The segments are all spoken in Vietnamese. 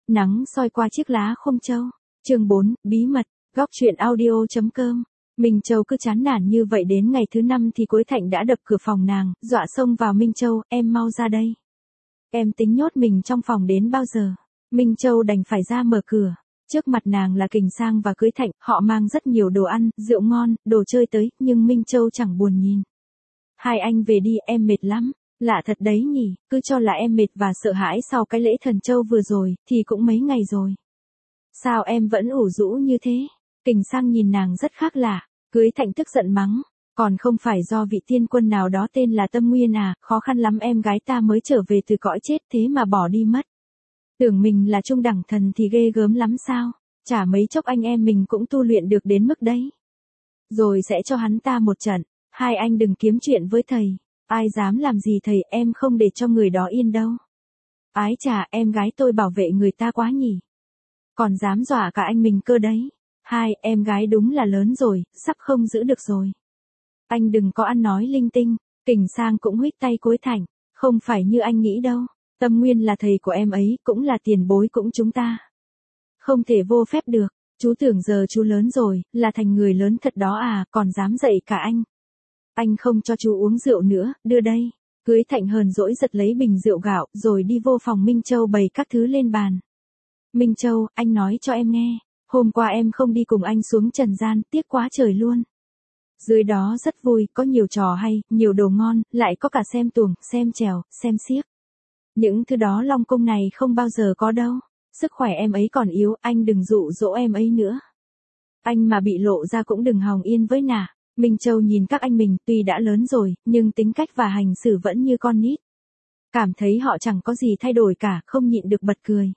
Nắng soi qua chiếc lá không châu. Chương 4, bí mật, góc truyện audio.com. Minh Châu cứ chán nản như vậy đến ngày thứ 5 thì Quế Thạnh đã đập cửa phòng nàng, dọa xông vào. Minh Châu, em mau ra đây. Em tính nhốt mình trong phòng đến bao giờ? Minh Châu đành phải ra mở cửa. Trước mặt nàng là Kình Sang và Quế Thạnh, họ mang rất nhiều đồ ăn, rượu ngon, đồ chơi tới, nhưng Minh Châu chẳng buồn nhìn. Hai anh về đi, em mệt lắm. Lạ thật đấy nhỉ, cứ cho là em mệt và sợ hãi sau cái lễ thần châu vừa rồi, thì cũng mấy ngày rồi. Sao em vẫn ủ rũ như thế? Kình Sang nhìn nàng rất khác lạ. Quế Thạnh tức giận mắng. Còn không phải do vị tiên quân nào đó tên là Tâm Nguyên à, khó khăn lắm em gái ta mới trở về từ cõi chết thế mà bỏ đi mất. Tưởng mình là trung đẳng thần thì ghê gớm lắm sao? Chả mấy chốc anh em mình cũng tu luyện được đến mức đấy. Rồi sẽ cho hắn ta một trận. Hai anh đừng kiếm chuyện với thầy. Ai dám làm gì thầy, em không để cho người đó yên đâu. Ái chà, em gái tôi bảo vệ người ta quá nhỉ. Còn dám dọa cả anh mình cơ đấy. Hai, em gái đúng là lớn rồi, sắp không giữ được rồi. Anh đừng có ăn nói linh tinh. Kình Sang cũng huých tay Quế Thạnh. Không phải như anh nghĩ đâu. Tâm Nguyên là thầy của em ấy, cũng là tiền bối cũng chúng ta. Không thể vô phép được. Chú tưởng giờ chú lớn rồi, là thành người lớn thật đó à, còn dám dạy cả anh. Anh không cho chú uống rượu nữa, đưa đây. Quế Thạnh hờn dỗi giật lấy bình rượu gạo, rồi đi vô phòng Minh Châu bày các thứ lên bàn. Minh Châu, anh nói cho em nghe. Hôm qua em không đi cùng anh xuống trần gian, tiếc quá trời luôn. Dưới đó rất vui, có nhiều trò hay, nhiều đồ ngon, lại có cả xem tuồng, xem chèo, xem xiếc. Những thứ đó Long Cung này không bao giờ có đâu. Sức khỏe em ấy còn yếu, anh đừng dụ dỗ em ấy nữa. Anh mà bị lộ ra cũng đừng hòng yên với nà. Minh Châu nhìn các anh mình tuy đã lớn rồi, nhưng tính cách và hành xử vẫn như con nít. Cảm thấy họ chẳng có gì thay đổi cả, không nhịn được bật cười.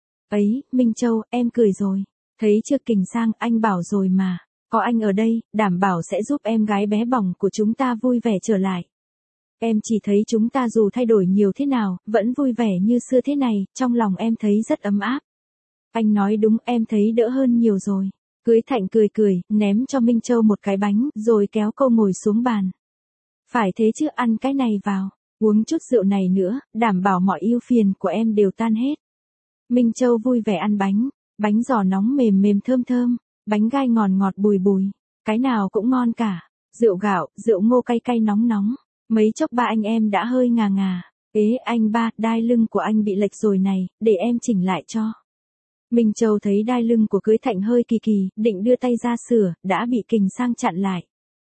Ấy, Minh Châu, em cười rồi. Thấy chưa Kình Sang, anh bảo rồi mà. Có anh ở đây, đảm bảo sẽ giúp em gái bé bỏng của chúng ta vui vẻ trở lại. Em chỉ thấy chúng ta dù thay đổi nhiều thế nào, vẫn vui vẻ như xưa thế này, trong lòng em thấy rất ấm áp. Anh nói đúng, em thấy đỡ hơn nhiều rồi. Quế Thạnh cười cười, ném cho Minh Châu một cái bánh, rồi kéo cô ngồi xuống bàn. Phải thế chứ, ăn cái này vào, uống chút rượu này nữa, đảm bảo mọi ưu phiền của em đều tan hết. Minh Châu vui vẻ ăn bánh giò nóng mềm mềm thơm thơm, bánh gai ngọt ngọt bùi bùi, cái nào cũng ngon cả. Rượu gạo, rượu ngô cay cay nóng nóng, mấy chốc ba anh em đã hơi ngà ngà. Ế anh ba, đai lưng của anh bị lệch rồi này, để em chỉnh lại cho. Minh Châu thấy đai lưng của Quế Thạnh hơi kỳ kỳ, định đưa tay ra sửa, đã bị Kình Sang chặn lại.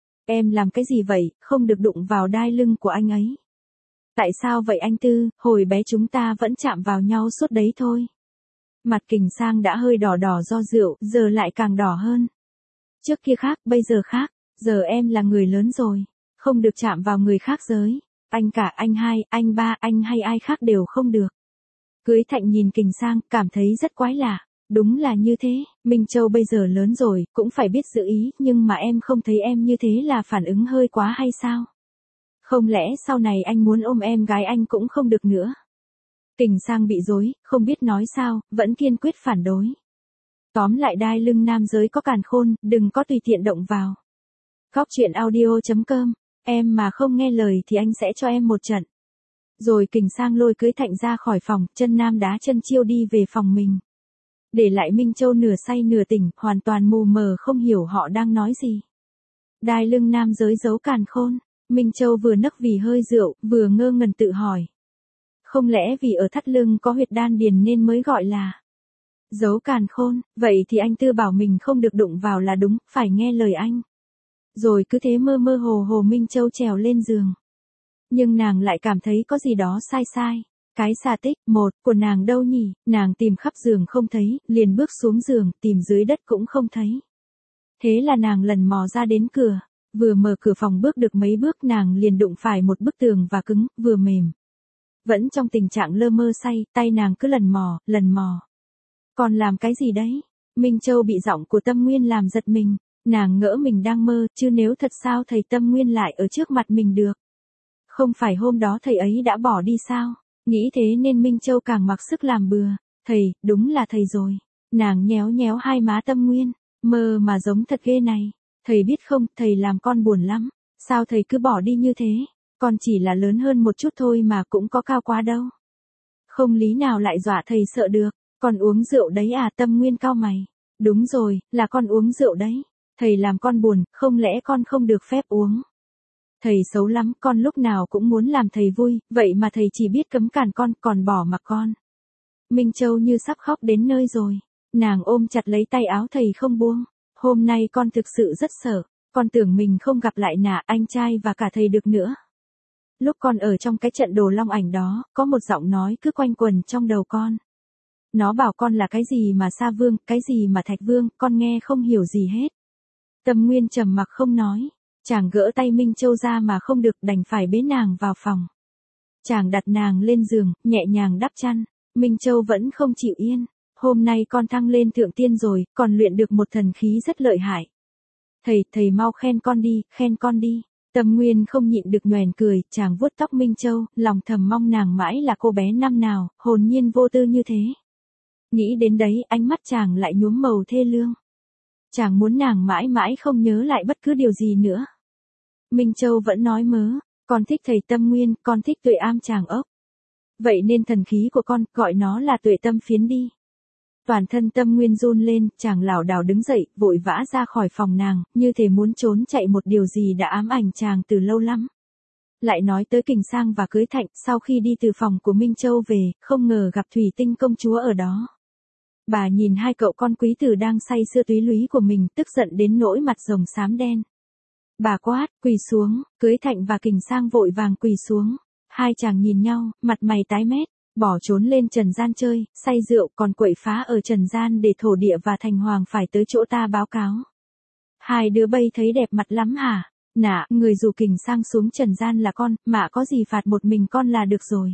Em làm cái gì vậy, không được đụng vào đai lưng của anh ấy. Tại sao vậy anh Tư, hồi bé chúng ta vẫn chạm vào nhau suốt đấy thôi. Mặt Kình Sang đã hơi đỏ đỏ do rượu, giờ lại càng đỏ hơn. Trước kia khác, bây giờ khác, giờ em là người lớn rồi, không được chạm vào người khác giới. Anh cả, anh hai, anh ba, anh hay ai khác đều không được. Quế Thạnh nhìn Kình Sang, cảm thấy rất quái lạ. Đúng là như thế, Minh Châu bây giờ lớn rồi, cũng phải biết giữ ý, nhưng mà em không thấy em như thế là phản ứng hơi quá hay sao? Không lẽ sau này anh muốn ôm em gái anh cũng không được nữa? Kình Sang bị rối, không biết nói sao, vẫn kiên quyết phản đối. Tóm lại đai lưng nam giới có càn khôn, đừng có tùy tiện động vào. Góc truyện audio.com, em mà không nghe lời thì anh sẽ cho em một trận. Rồi Kình Sang lôi Quế Thạnh ra khỏi phòng, chân nam đá chân chiêu đi về phòng mình. Để lại Minh Châu nửa say nửa tỉnh, hoàn toàn mù mờ không hiểu họ đang nói gì. Đai lưng nam giới giấu càn khôn, Minh Châu vừa nấc vì hơi rượu, vừa ngơ ngẩn tự hỏi. Không lẽ vì ở thắt lưng có huyệt đan điền nên mới gọi là giấu càn khôn, vậy thì anh Tư bảo mình không được đụng vào là đúng, phải nghe lời anh. Rồi cứ thế mơ mơ hồ hồ Minh Châu trèo lên giường. Nhưng nàng lại cảm thấy có gì đó sai sai. Cái xà tích, của nàng đâu nhỉ, nàng tìm khắp giường không thấy, liền bước xuống giường, tìm dưới đất cũng không thấy. Thế là nàng lần mò ra đến cửa, vừa mở cửa phòng bước được mấy bước nàng liền đụng phải một bức tường và cứng, vừa mềm. Vẫn trong tình trạng lơ mơ say, tay nàng cứ lần mò. Còn làm cái gì đấy? Minh Châu bị giọng của Tâm Nguyên làm giật mình, nàng ngỡ mình đang mơ, chứ nếu thật sao thầy Tâm Nguyên lại ở trước mặt mình được? Không phải hôm đó thầy ấy đã bỏ đi sao? Nghĩ thế nên Minh Châu càng mặc sức làm bừa. Thầy, đúng là thầy rồi. Nàng nhéo nhéo hai má Tâm Nguyên, mơ mà giống thật ghê này. Thầy biết không, thầy làm con buồn lắm. Sao thầy cứ bỏ đi như thế? Con chỉ là lớn hơn một chút thôi mà cũng có cao quá đâu. Không lý nào lại dọa thầy sợ được. Con uống rượu đấy à? Tâm Nguyên cau mày. Đúng rồi, là con uống rượu đấy. Thầy làm con buồn, không lẽ con không được phép uống? Thầy xấu lắm, con lúc nào cũng muốn làm thầy vui, vậy mà thầy chỉ biết cấm cản con, còn bỏ mặc con. Minh Châu như sắp khóc đến nơi rồi. Nàng ôm chặt lấy tay áo thầy không buông. Hôm nay con thực sự rất sợ. Con tưởng mình không gặp lại nà anh trai và cả thầy được nữa. Lúc con ở trong cái trận đồ long ảnh đó, có một giọng nói cứ quanh quẩn trong đầu con. Nó bảo con là cái gì mà Sa Vương, cái gì mà Thạch Vương, con nghe không hiểu gì hết. Tâm Nguyên trầm mặc không nói. Chàng gỡ tay Minh Châu ra mà không được, đành phải bế nàng vào phòng. Chàng đặt nàng lên giường, nhẹ nhàng đắp chăn. Minh Châu vẫn không chịu yên. Hôm nay con thăng lên thượng tiên rồi, còn luyện được một thần khí rất lợi hại. Thầy mau khen con đi, khen con đi. Tâm Nguyên không nhịn được nhoẻn cười, chàng vuốt tóc Minh Châu, lòng thầm mong nàng mãi là cô bé năm nào, hồn nhiên vô tư như thế. Nghĩ đến đấy, ánh mắt chàng lại nhuốm màu thê lương. Chàng muốn nàng mãi mãi không nhớ lại bất cứ điều gì nữa. Minh Châu vẫn nói mớ, con thích thầy Tâm Nguyên, con thích Tuệ Am chàng ốc. Vậy nên thần khí của con, gọi nó là Tuệ Tâm Phiến đi. Toàn thân Tâm Nguyên run lên, chàng lảo đảo đứng dậy, vội vã ra khỏi phòng nàng, như thể muốn trốn chạy một điều gì đã ám ảnh chàng từ lâu lắm. Lại nói tới Kình Sang và Cưới Thạnh, sau khi đi từ phòng của Minh Châu về, không ngờ gặp Thủy Tinh công chúa ở đó. Bà nhìn hai cậu con quý tử đang say sưa túy lúy của mình, tức giận đến nỗi mặt rồng xám đen. Bà quát, quỳ xuống, Cưới Thạnh và Kình Sang vội vàng quỳ xuống. Hai chàng nhìn nhau, mặt mày tái mét, bỏ trốn lên trần gian chơi, say rượu còn quậy phá ở trần gian để thổ địa và thành hoàng phải tới chỗ ta báo cáo. Hai đứa bây thấy đẹp mặt lắm hả? Nạ, người dù Kình Sang xuống trần gian là con, mà có gì phạt một mình con là được rồi.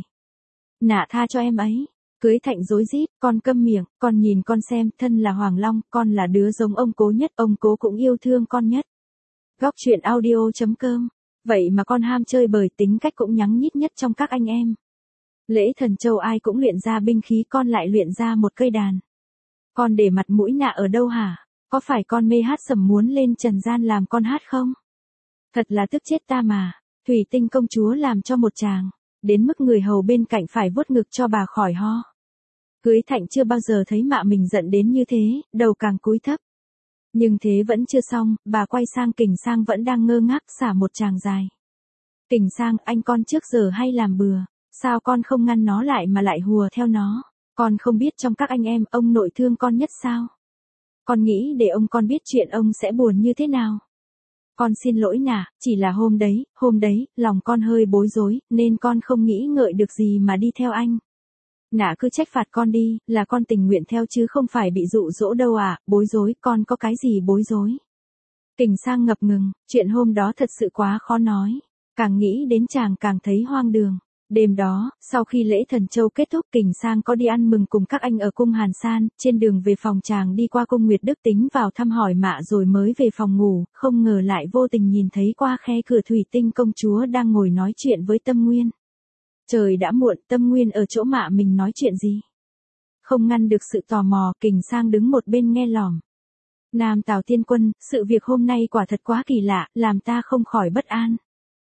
Nạ tha cho em ấy. Cưới Thạnh rối rít, con câm miệng, con nhìn con xem, thân là Hoàng Long, con là đứa giống ông cố nhất, ông cố cũng yêu thương con nhất. Góc truyện audio.com. Vậy mà con ham chơi bời, tính cách cũng nhắng nhít nhất trong các anh em. Lễ Thần Châu ai cũng luyện ra binh khí, con lại luyện ra một cây đàn. Con để mặt mũi Nạ ở đâu hả? Có phải con mê hát sẩm muốn lên trần gian làm con hát không? Thật là tức chết ta mà. Thủy Tinh công chúa làm cho một chàng, đến mức người hầu bên cạnh phải vuốt ngực cho bà khỏi ho. Cưới Thạnh chưa bao giờ thấy mạ mình giận đến như thế, đầu càng cúi thấp. Nhưng thế vẫn chưa xong, bà quay sang Kình Sang vẫn đang ngơ ngác xả một tràng dài. Kình Sang, anh con trước giờ hay làm bừa, sao con không ngăn nó lại mà lại hùa theo nó? Con không biết trong các anh em, ông nội thương con nhất sao? Con nghĩ để ông con biết chuyện ông sẽ buồn như thế nào? Con xin lỗi Nà, chỉ là hôm đấy, lòng con hơi bối rối, nên con không nghĩ ngợi được gì mà đi theo anh. Nà cứ trách phạt con đi, là con tình nguyện theo chứ không phải bị dụ dỗ đâu à, bối rối, con có cái gì bối rối. Kình Sang ngập ngừng, chuyện hôm đó thật sự quá khó nói, càng nghĩ đến chàng càng thấy hoang đường. Đêm đó, sau khi lễ Thần Châu kết thúc, Kình Sang có đi ăn mừng cùng các anh ở cung Hàn San, trên đường về phòng chàng đi qua cung Nguyệt Đức tính vào thăm hỏi mạ rồi mới về phòng ngủ, không ngờ lại vô tình nhìn thấy qua khe cửa Thủy Tinh công chúa đang ngồi nói chuyện với Tâm Nguyên. Trời đã muộn, Tâm Nguyên ở chỗ mạ mình nói chuyện gì? Không ngăn được sự tò mò, Kình Sang đứng một bên nghe lỏm. Nam Tào Tiên Quân, sự việc hôm nay quả thật quá kỳ lạ, làm ta không khỏi bất an.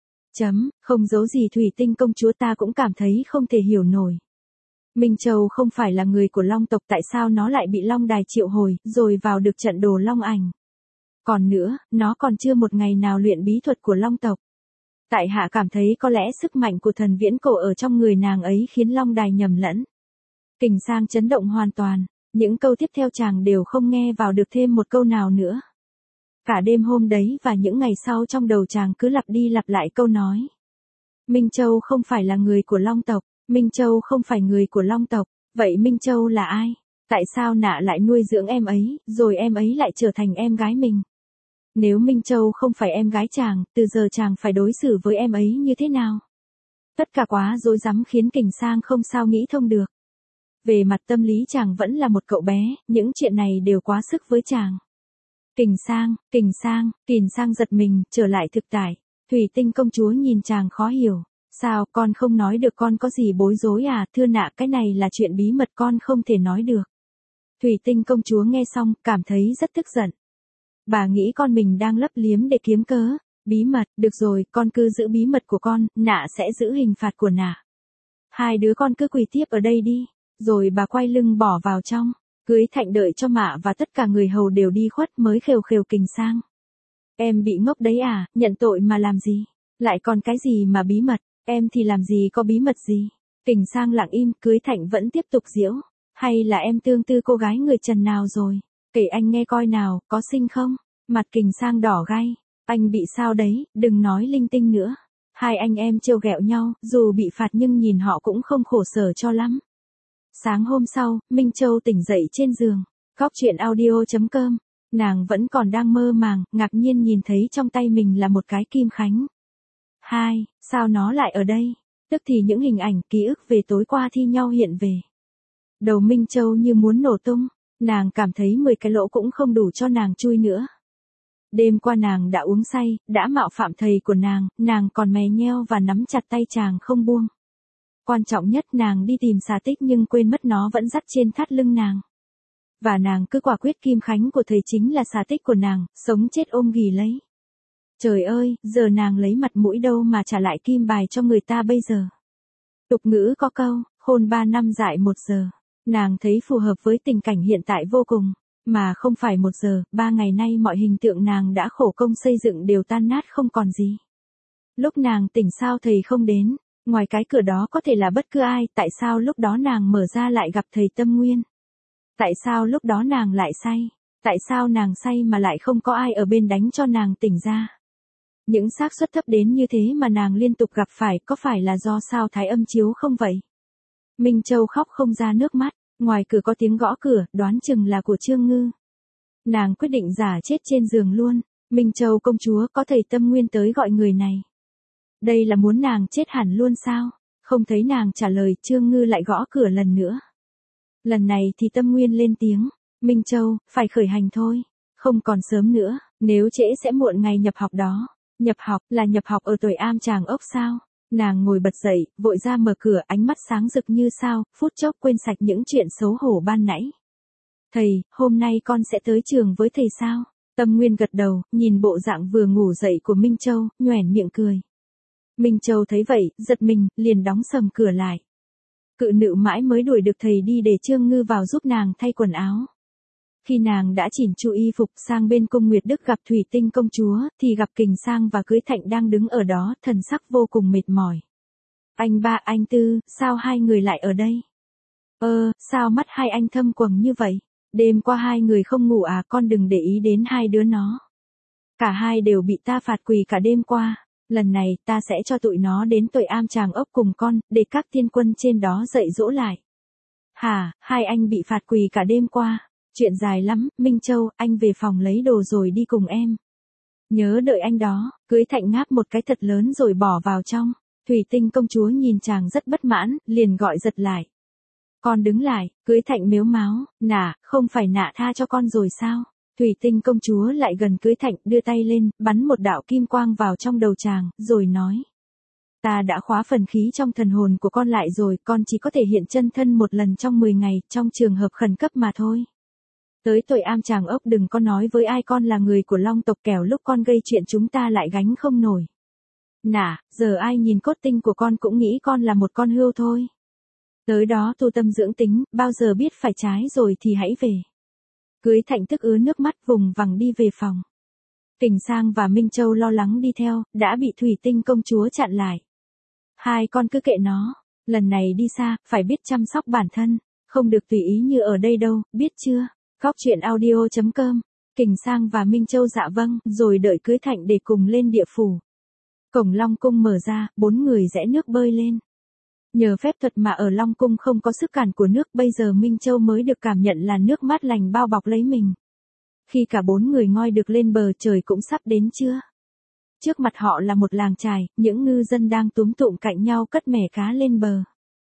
Không giấu gì Thủy Tinh công chúa, ta cũng cảm thấy không thể hiểu nổi. Minh Châu không phải là người của Long tộc, tại sao nó lại bị Long Đài triệu hồi, rồi vào được trận đồ Long ảnh. Còn nữa, nó còn chưa một ngày nào luyện bí thuật của Long tộc. Tại hạ cảm thấy có lẽ sức mạnh của thần viễn cổ ở trong người nàng ấy khiến Long Đài nhầm lẫn. Kình Sang chấn động hoàn toàn, những câu tiếp theo chàng đều không nghe vào được thêm một câu nào nữa. Cả đêm hôm đấy và những ngày sau trong đầu chàng cứ lặp đi lặp lại câu nói. Minh Châu không phải là người của Long tộc, Minh Châu không phải người của Long tộc, vậy Minh Châu là ai? Tại sao Nạ lại nuôi dưỡng em ấy, rồi em ấy lại trở thành em gái mình? Nếu Minh Châu không phải em gái chàng, từ giờ chàng phải đối xử với em ấy như thế nào? Tất cả quá rối rắm khiến Kình Sang không sao nghĩ thông được. Về mặt tâm lý chàng vẫn là một cậu bé, những chuyện này đều quá sức với chàng. Kình Sang giật mình, trở lại thực tại. Thủy Tinh công chúa nhìn chàng khó hiểu. Sao, con không nói được, con có gì bối rối à? Thưa Nạ, cái này là chuyện bí mật, con không thể nói được. Thủy Tinh công chúa nghe xong, cảm thấy rất tức giận. Bà nghĩ con mình đang lấp liếm để kiếm cớ. Bí mật, được rồi, con cứ giữ bí mật của con, Nạ sẽ giữ hình phạt của Nạ. Hai đứa con cứ quỳ tiếp ở đây đi. Rồi bà quay lưng bỏ vào trong. Cưới Thạnh đợi cho mạ và tất cả người hầu đều đi khuất mới khều khều Kình Sang. Em bị ngốc đấy à, nhận tội mà làm gì? Lại còn cái gì mà bí mật, em thì làm gì có bí mật gì? Kình Sang lặng im, Cưới Thạnh vẫn tiếp tục giễu. Hay là em tương tư cô gái người Trần nào rồi? Kể anh nghe coi nào, có xinh không? Mặt Kình Sang đỏ gay. Anh bị sao đấy, đừng nói linh tinh nữa. Hai anh em trêu ghẹo nhau, dù bị phạt nhưng nhìn họ cũng không khổ sở cho lắm. Sáng hôm sau, Minh Châu tỉnh dậy trên giường. Góc chuyện audio.com. Nàng vẫn còn đang mơ màng, ngạc nhiên nhìn thấy trong tay mình là một cái kim khánh. Sao nó lại ở đây? Tức thì những hình ảnh, ký ức về tối qua thi nhau hiện về. Đầu Minh Châu như muốn nổ tung, nàng cảm thấy 10 cái lỗ cũng không đủ cho nàng chui nữa. Đêm qua nàng đã uống say, đã mạo phạm thầy của nàng còn mè nheo và nắm chặt tay chàng không buông. Quan trọng nhất nàng đi tìm xà tích nhưng quên mất nó vẫn dắt trên thắt lưng nàng. Và nàng cứ quả quyết kim khánh của thầy chính là xà tích của nàng, sống chết ôm ghì lấy. Trời ơi, giờ nàng lấy mặt mũi đâu mà trả lại kim bài cho người ta bây giờ. Tục ngữ có câu, khôn 3 năm dại 1 giờ. Nàng thấy phù hợp với tình cảnh hiện tại vô cùng. Mà không phải 1 giờ, 3 ngày nay mọi hình tượng nàng đã khổ công xây dựng đều tan nát không còn gì. Lúc nàng tỉnh sao thầy không đến, ngoài cái cửa đó có thể là bất cứ ai, tại sao lúc đó nàng mở ra lại gặp thầy Tâm Nguyên? Tại sao lúc đó nàng lại say? Tại sao nàng say mà lại không có ai ở bên đánh cho nàng tỉnh ra? Những xác suất thấp đến như thế mà nàng liên tục gặp phải có phải là do sao thái âm chiếu không vậy? Minh Châu khóc không ra nước mắt, ngoài cửa có tiếng gõ cửa, đoán chừng là của Trương Ngư. Nàng quyết định giả chết trên giường luôn. Minh Châu công chúa, có thầy Tâm Nguyên tới gọi người này. Đây là muốn nàng chết hẳn luôn sao? Không thấy nàng trả lời, Trương Ngư lại gõ cửa lần nữa. Lần này thì Tâm Nguyên lên tiếng, Minh Châu, phải khởi hành thôi. Không còn sớm nữa, nếu trễ sẽ muộn ngày nhập học đó. Nhập học là nhập học ở tuổi Am Tràng Ốc sao? Nàng ngồi bật dậy, vội ra mở cửa, ánh mắt sáng rực như sao, phút chốc quên sạch những chuyện xấu hổ ban nãy. Thầy, hôm nay con sẽ tới trường với thầy sao? Tâm Nguyên gật đầu, nhìn bộ dạng vừa ngủ dậy của Minh Châu, nhoẻn miệng cười. Minh Châu thấy vậy, giật mình, liền đóng sầm cửa lại. Cự nữ mãi mới đuổi được thầy đi để Trương Ngư vào giúp nàng thay quần áo. Khi nàng đã chỉn chu y phục sang bên cung Nguyệt Đức gặp Thủy Tinh công chúa, thì gặp Kình Sang và Cưới Thạnh đang đứng ở đó, thần sắc vô cùng mệt mỏi. Anh ba, anh tư, sao hai người lại ở đây? Sao mắt hai anh thâm quầng như vậy? Đêm qua hai người không ngủ à, con đừng để ý đến hai đứa nó. Cả hai đều bị ta phạt quỳ cả đêm qua. Lần này ta sẽ cho tụi nó đến tội Am Tràng Ốc cùng con, để các tiên quân trên đó dạy dỗ lại. Hả, hai anh bị phạt quỳ cả đêm qua? Chuyện dài lắm, Minh Châu, anh về phòng lấy đồ rồi đi cùng em. Nhớ đợi anh đó. Cưới Thạnh ngáp một cái thật lớn rồi bỏ vào trong. Thủy Tinh công chúa nhìn chàng rất bất mãn, liền gọi giật lại. Con đứng lại. Cưới Thạnh mếu máo, nả, không phải nạ tha cho con rồi sao? Thủy Tinh công chúa lại gần Cưới Thạnh, đưa tay lên, bắn một đạo kim quang vào trong đầu chàng, rồi nói. Ta đã khóa phần khí trong thần hồn của con lại rồi, con chỉ có thể hiện chân thân một lần trong 10 ngày, trong trường hợp khẩn cấp mà thôi. Tới tội Am Tràng Ốc đừng có nói với ai con là người của Long tộc, kẻo lúc con gây chuyện chúng ta lại gánh không nổi. Nả, giờ ai nhìn cốt tinh của con cũng nghĩ con là một con hươu thôi. Tới đó tu tâm dưỡng tính, bao giờ biết phải trái rồi thì hãy về. Cưới Thạnh tức ứa nước mắt vùng vằng đi về phòng. Kình Sang và Minh Châu lo lắng đi theo, đã bị Thủy Tinh công chúa chặn lại. Hai con cứ kệ nó, lần này đi xa, phải biết chăm sóc bản thân, không được tùy ý như ở đây đâu, biết chưa? Góc chuyện audio.com. Kình Sang và Minh Châu dạ vâng, rồi đợi Cưới Thạnh để cùng lên địa phủ. Cổng Long cung mở ra, 4 người rẽ nước bơi lên. Nhờ phép thuật mà ở Long cung không có sức cản của nước, bây giờ Minh Châu mới được cảm nhận là nước mát lành bao bọc lấy mình. Khi cả 4 người ngoi được lên bờ, trời cũng sắp đến trưa. Trước mặt họ là một làng chài, những ngư dân đang túm tụm cạnh nhau cất mẻ cá lên bờ.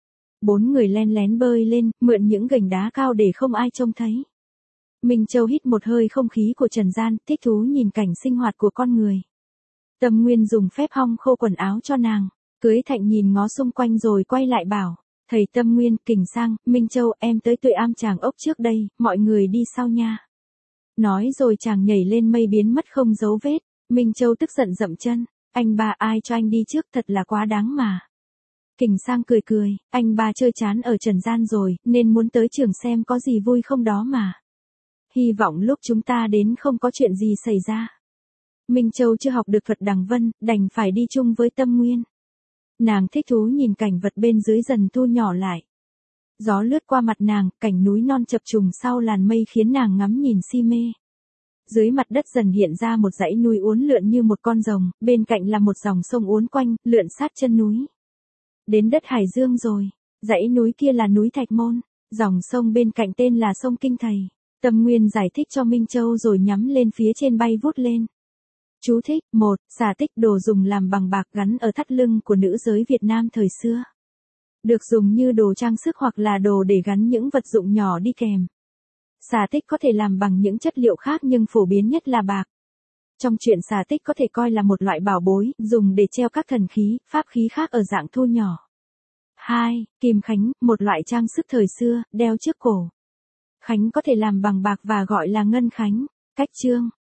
4 người len lén bơi lên, mượn những gành đá cao để không ai trông thấy. Minh Châu hít một hơi không khí của trần gian, thích thú nhìn cảnh sinh hoạt của con người. Tâm Nguyên dùng phép hong khô quần áo cho nàng. Cưới Thạnh nhìn ngó xung quanh rồi quay lại bảo, thầy Tâm Nguyên, Kình Sang, Minh Châu, em tới tội Am Tràng Ốc trước đây, mọi người đi sau nha. Nói rồi chàng nhảy lên mây biến mất không dấu vết. Minh Châu tức giận dậm chân, anh ba ai cho anh đi trước, thật là quá đáng mà. Kình Sang cười cười, anh ba chơi chán ở trần gian rồi, nên muốn tới trường xem có gì vui không đó mà. Hy vọng lúc chúng ta đến không có chuyện gì xảy ra. Minh Châu chưa học được thuật đằng vân, đành phải đi chung với Tâm Nguyên. Nàng thích thú nhìn cảnh vật bên dưới dần thu nhỏ lại. Gió lướt qua mặt nàng, cảnh núi non chập trùng sau làn mây khiến nàng ngắm nhìn si mê. Dưới mặt đất dần hiện ra một dãy núi uốn lượn như một con rồng, bên cạnh là một dòng sông uốn quanh, lượn sát chân núi. Đến đất Hải Dương rồi, dãy núi kia là núi Thạch Môn, dòng sông bên cạnh tên là sông Kinh Thầy. Tâm Nguyên giải thích cho Minh Châu rồi nhắm lên phía trên bay vút lên. Chú thích: 1. Xà tích đồ dùng làm bằng bạc gắn ở thắt lưng của nữ giới Việt Nam thời xưa. Được dùng như đồ trang sức hoặc là đồ để gắn những vật dụng nhỏ đi kèm. Xà tích có thể làm bằng những chất liệu khác nhưng phổ biến nhất là bạc. Trong truyện xà tích có thể coi là một loại bảo bối, dùng để treo các thần khí, pháp khí khác ở dạng thu nhỏ. 2. Kim khánh, một loại trang sức thời xưa, đeo trước cổ. Khánh có thể làm bằng bạc và gọi là ngân khánh. Cách chương